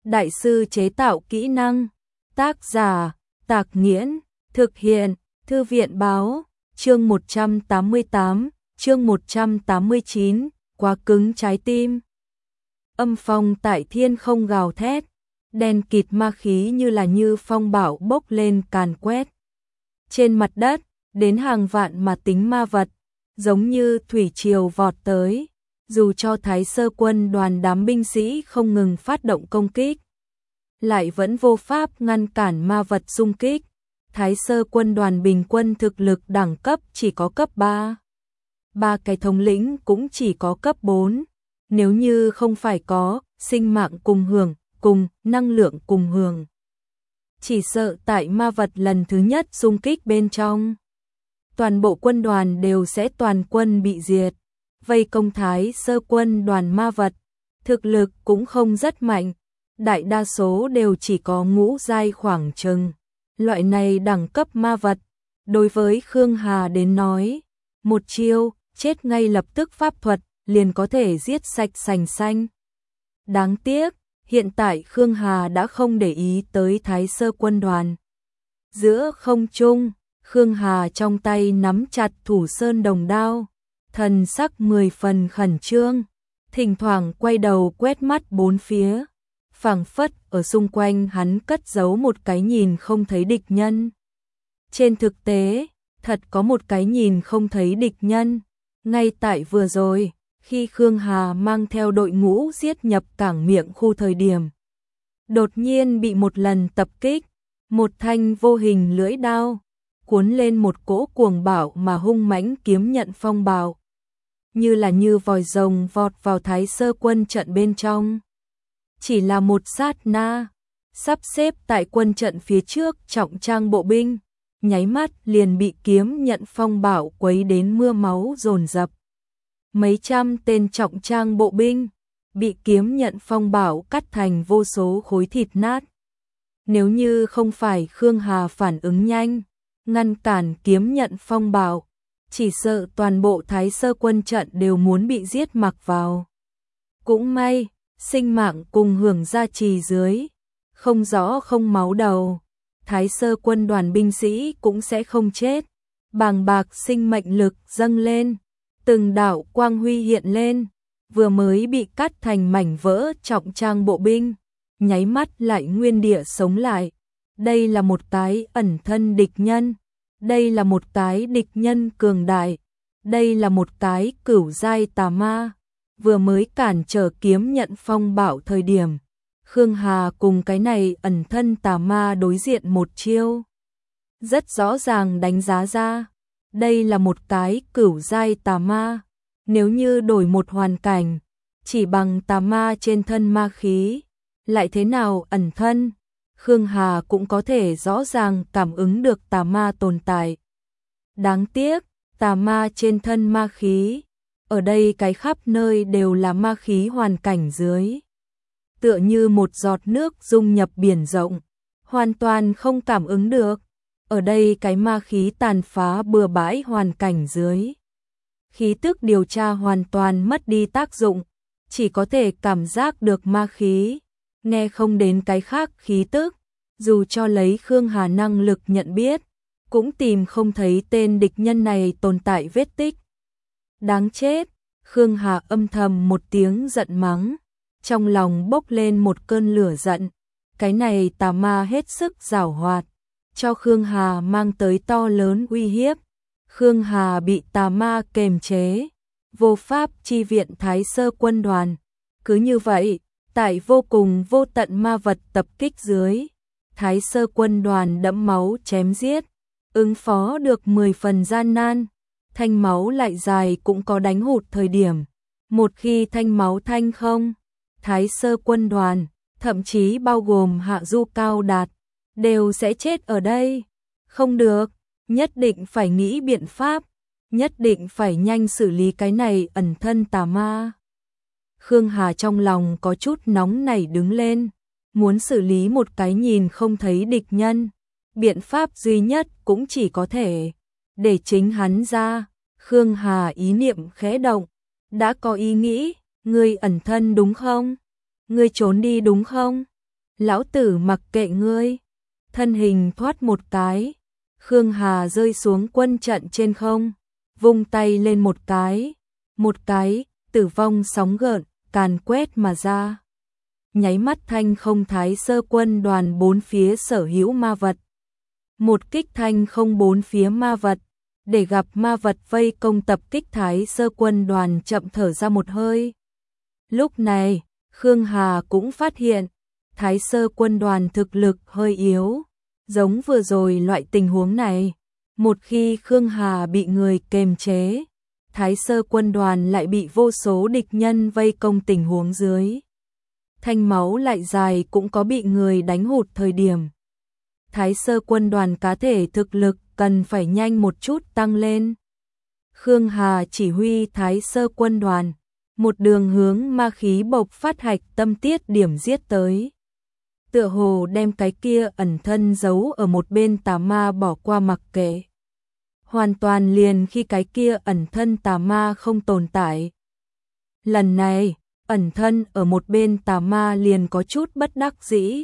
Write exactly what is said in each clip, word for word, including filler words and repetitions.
Đại sư chế tạo kỹ năng. Tác giả, Tạc Nghiễn. Thực hiện, Thư viện báo. Chương một trăm tám mươi tám, chương một trăm tám mươi chín, quá cứng trái tim. Âm phong tại thiên không gào thét, đen kịt ma khí như là như phong bạo bốc lên càn quét. Trên mặt đất, đến hàng vạn mà tính ma vật, giống như thủy triều vọt tới, dù cho Thái Sơ quân đoàn đám binh sĩ không ngừng phát động công kích, lại vẫn vô pháp ngăn cản ma vật xung kích. Thái Sơ quân đoàn bình quân thực lực đẳng cấp chỉ có cấp ba. Ba cái thống lĩnh cũng chỉ có cấp bốn. Nếu như không phải có sinh mạng cùng hưởng, cùng năng lượng cùng hưởng, chỉ sợ tại ma vật lần thứ nhất xung kích bên trong, toàn bộ quân đoàn đều sẽ toàn quân bị diệt. Vây công Thái Sơ quân đoàn ma vật, thực lực cũng không rất mạnh, đại đa số đều chỉ có ngũ giai khoảng chừng. Loại này đẳng cấp ma vật, đối với Khương Hà đến nói, một chiêu, chết ngay lập tức pháp thuật, liền có thể giết sạch sành xanh. Đáng tiếc, hiện tại Khương Hà đã không để ý tới Thái Sơ quân đoàn. Giữa không trung, Khương Hà trong tay nắm chặt thủ sơn đồng đao, thần sắc mười phần khẩn trương, thỉnh thoảng quay đầu quét mắt bốn phía, phảng phất ở xung quanh hắn cất giấu một cái nhìn không thấy địch nhân. Trên thực tế, thật có một cái nhìn không thấy địch nhân. Ngay tại vừa rồi, khi Khương Hà mang theo đội ngũ giết nhập cảng miệng khu thời điểm, đột nhiên bị một lần tập kích, một thanh vô hình lưỡi đao cuốn lên một cỗ cuồng bạo mà hung mãnh kiếm nhận phong bạo, như là như vòi rồng vọt vào Thái Sơ quân trận bên trong. Chỉ là một sát na, sắp xếp tại quân trận phía trước trọng trang bộ binh, nháy mắt liền bị kiếm nhận phong bạo quấy đến mưa máu dồn dập. Mấy trăm tên trọng trang bộ binh bị kiếm nhận phong bạo cắt thành vô số khối thịt nát. Nếu như không phải Khương Hà phản ứng nhanh, ngăn cản kiếm nhận phong bạo, chỉ sợ toàn bộ Thái Sơ quân trận đều muốn bị giết mặc vào. Cũng may, sinh mạng cùng hưởng gia trì dưới, không rõ không máu đầu, Thái Sơ quân đoàn binh sĩ cũng sẽ không chết. Bàng bạc sinh mệnh lực dâng lên, từng đạo quang huy hiện lên, vừa mới bị cắt thành mảnh vỡ trọng trang bộ binh, nháy mắt lại nguyên địa sống lại. Đây là một cái ẩn thân địch nhân, đây là một cái địch nhân cường đại, đây là một cái cửu giai tà ma. Vừa mới cản trở kiếm nhận phong bạo thời điểm, Khương Hà cùng cái này ẩn thân tà ma đối diện một chiêu. Rất rõ ràng đánh giá ra, đây là một cái cửu giai tà ma. Nếu như đổi một hoàn cảnh, chỉ bằng tà ma trên thân ma khí, lại thế nào ẩn thân, Khương Hà cũng có thể rõ ràng cảm ứng được tà ma tồn tại. Đáng tiếc, tà ma trên thân ma khí, ở đây cái khắp nơi đều là ma khí hoàn cảnh dưới, tựa như một giọt nước dung nhập biển rộng, hoàn toàn không cảm ứng được. Ở đây cái ma khí tàn phá bừa bãi hoàn cảnh dưới, khí tức điều tra hoàn toàn mất đi tác dụng, chỉ có thể cảm giác được ma khí, nghe không đến cái khác khí tức, dù cho lấy Khương Hà năng lực nhận biết, cũng tìm không thấy tên địch nhân này tồn tại vết tích. Đáng chết, Khương Hà âm thầm một tiếng giận mắng, trong lòng bốc lên một cơn lửa giận, cái này tà ma hết sức giảo hoạt, cho Khương Hà mang tới to lớn uy hiếp. Khương Hà bị tà ma kềm chế, vô pháp chi viện Thái Sơ quân đoàn. Cứ như vậy, tại vô cùng vô tận ma vật tập kích dưới, Thái Sơ quân đoàn đẫm máu chém giết, ứng phó được mười phần gian nan. Thanh máu lại dài cũng có đánh hụt thời điểm. Một khi thanh máu thanh không, Thái Sơ quân đoàn, thậm chí bao gồm Hạ Du Cao Đạt, đều sẽ chết ở đây. Không được, nhất định phải nghĩ biện pháp, nhất định phải nhanh xử lý cái này ẩn thân tà ma. Khương Hà trong lòng có chút nóng nảy đứng lên, muốn xử lý một cái nhìn không thấy địch nhân. Biện pháp duy nhất cũng chỉ có thể để chính hắn ra. Khương Hà ý niệm khẽ động, đã có ý nghĩ, ngươi ẩn thân đúng không? Ngươi trốn đi đúng không? Lão tử mặc kệ ngươi. Thân hình thoát một cái, Khương Hà rơi xuống quân trận trên không, vung tay lên một cái, một cái, tử vong sóng gợn, càn quét mà ra. Nháy mắt thanh không Thái Sơ quân đoàn bốn phía sở hữu ma vật. Một kích thanh không bốn phía ma vật, để gặp ma vật vây công tập kích Thái Sơ quân đoàn chậm thở ra một hơi. Lúc này, Khương Hà cũng phát hiện, Thái Sơ quân đoàn thực lực hơi yếu, giống vừa rồi loại tình huống này. Một khi Khương Hà bị người kềm chế, Thái Sơ quân đoàn lại bị vô số địch nhân vây công tình huống dưới. Thanh máu lại dài cũng có bị người đánh hụt thời điểm. Thái Sơ quân đoàn cá thể thực lực cần phải nhanh một chút tăng lên. Khương Hà chỉ huy Thái Sơ quân đoàn, một đường hướng ma khí bộc phát hạch tâm tiết điểm giết tới. Tựa hồ đem cái kia ẩn thân giấu ở một bên tà ma bỏ qua mặc kệ. Hoàn toàn liền khi cái kia ẩn thân tà ma không tồn tại. Lần này, ẩn thân ở một bên tà ma liền có chút bất đắc dĩ.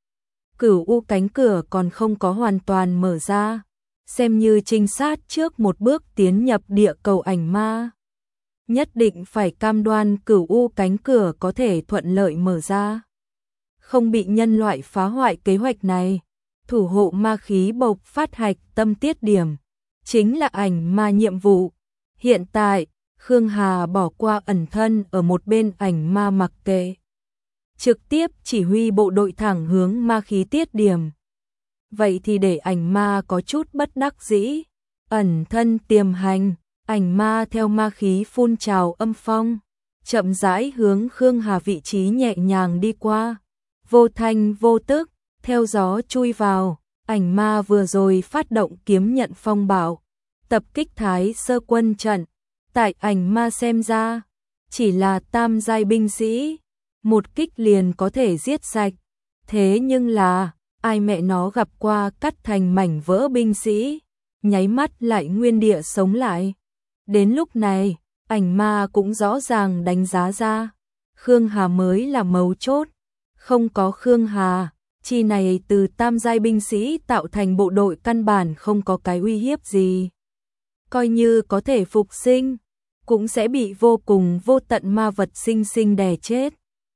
Cửu U cánh cửa còn không có hoàn toàn mở ra, xem như trinh sát trước một bước tiến nhập địa cầu ảnh ma. Nhất định phải cam đoan Cửu U cánh cửa có thể thuận lợi mở ra, không bị nhân loại phá hoại kế hoạch này. Thủ hộ ma khí bộc phát hạch tâm tiết điểm, chính là ảnh ma nhiệm vụ. Hiện tại, Khương Hà bỏ qua ẩn thân ở một bên ảnh ma mặc kệ, trực tiếp chỉ huy bộ đội thẳng hướng ma khí tiết điểm. Vậy thì để ảnh ma có chút bất đắc dĩ, ẩn thân tiềm hành, ảnh ma theo ma khí phun trào âm phong, chậm rãi hướng Khương Hà vị trí nhẹ nhàng đi qua, vô thanh vô tức, theo gió chui vào. Ảnh ma vừa rồi phát động kiếm nhận phong bạo, tập kích Thái Sơ quân trận. Tại ảnh ma xem ra, chỉ là tam giai binh sĩ, một kích liền có thể giết sạch. Thế nhưng là, ai mẹ nó gặp qua cắt thành mảnh vỡ binh sĩ, nháy mắt lại nguyên địa sống lại. Đến lúc này, ảnh ma cũng rõ ràng đánh giá ra, Khương Hà mới là mấu chốt. Không có Khương Hà, chi này từ tam giai binh sĩ tạo thành bộ đội căn bản không có cái uy hiếp gì. Coi như có thể phục sinh, cũng sẽ bị vô cùng vô tận ma vật sinh sinh đè chết.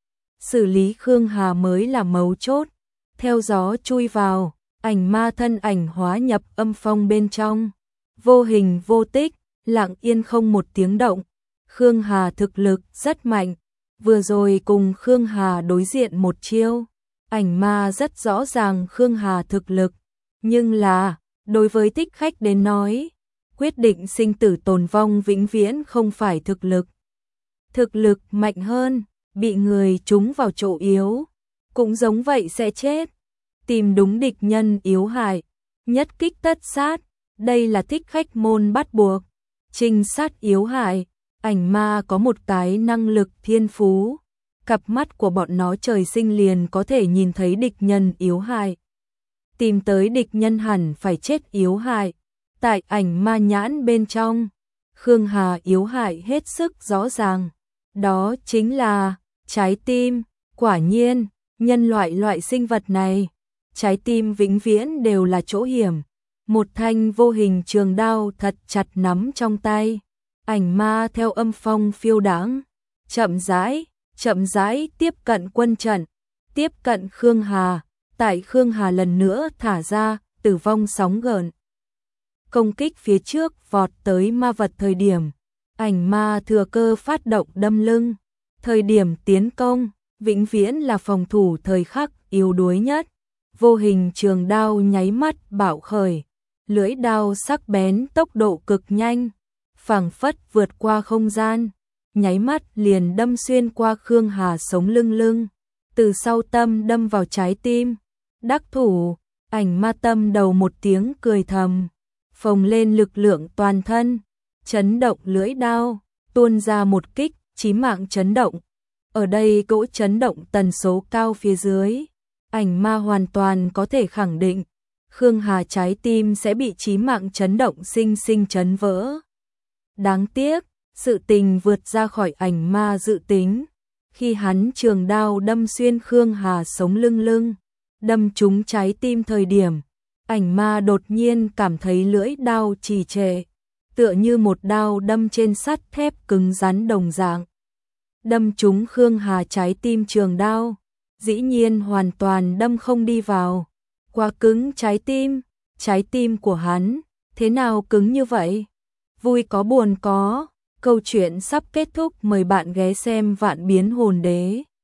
Xử lý Khương Hà mới là mấu chốt. Theo gió chui vào, ảnh ma thân ảnh hóa nhập âm phong bên trong, vô hình vô tích, lặng yên không một tiếng động. Khương Hà thực lực rất mạnh, vừa rồi cùng Khương Hà đối diện một chiêu, ảnh ma rất rõ ràng Khương Hà thực lực, nhưng là, đối với thích khách đến nói, quyết định sinh tử tồn vong vĩnh viễn không phải thực lực. Thực lực mạnh hơn, bị người trúng vào chỗ yếu, cũng giống vậy sẽ chết. Tìm đúng địch nhân yếu hại, nhất kích tất sát, đây là thích khách môn bắt buộc. Trinh sát yếu hại, ảnh ma có một cái năng lực thiên phú, cặp mắt của bọn nó trời sinh liền có thể nhìn thấy địch nhân yếu hại. Tìm tới địch nhân hẳn phải chết yếu hại. Tại ảnh ma nhãn bên trong, Khương Hà yếu hại hết sức rõ ràng. Đó chính là trái tim. Quả nhiên, nhân loại loại sinh vật này, trái tim vĩnh viễn đều là chỗ hiểm. Một thanh vô hình trường đao thật chặt nắm trong tay. Ảnh ma theo âm phong phiêu đãng, chậm rãi, chậm rãi tiếp cận quân trận, tiếp cận Khương Hà. Tại Khương Hà lần nữa thả ra tử vong sóng gợn, công kích phía trước vọt tới ma vật thời điểm, ảnh ma thừa cơ phát động đâm lưng. Thời điểm tiến công, vĩnh viễn là phòng thủ thời khắc yếu đuối nhất. Vô hình trường đao nháy mắt bạo khởi, lưỡi đao sắc bén tốc độ cực nhanh, phảng phất vượt qua không gian, nháy mắt liền đâm xuyên qua Khương Hà sống lưng lưng, từ sau tâm đâm vào trái tim. Đắc thủ, ảnh ma tâm đầu một tiếng cười thầm, phồng lên lực lượng toàn thân, chấn động lưỡi đao, tuôn ra một kích chí mạng chấn động. Ở đây cỗ chấn động tần số cao phía dưới, ảnh ma hoàn toàn có thể khẳng định, Khương Hà trái tim sẽ bị chí mạng chấn động sinh sinh chấn vỡ. Đáng tiếc, sự tình vượt ra khỏi ảnh ma dự tính. Khi hắn trường đao đâm xuyên Khương Hà sống lưng lưng, đâm trúng trái tim thời điểm, ảnh ma đột nhiên cảm thấy lưỡi đao trì trệ, tựa như một đao đâm trên sắt thép cứng rắn đồng dạng. Đâm trúng Khương Hà trái tim trường đao, dĩ nhiên hoàn toàn đâm không đi vào. Quá cứng trái tim, trái tim của hắn, thế nào cứng như vậy? Vui có buồn có, câu chuyện sắp kết thúc, mời bạn ghé xem Vạn Biến Hồn Đế.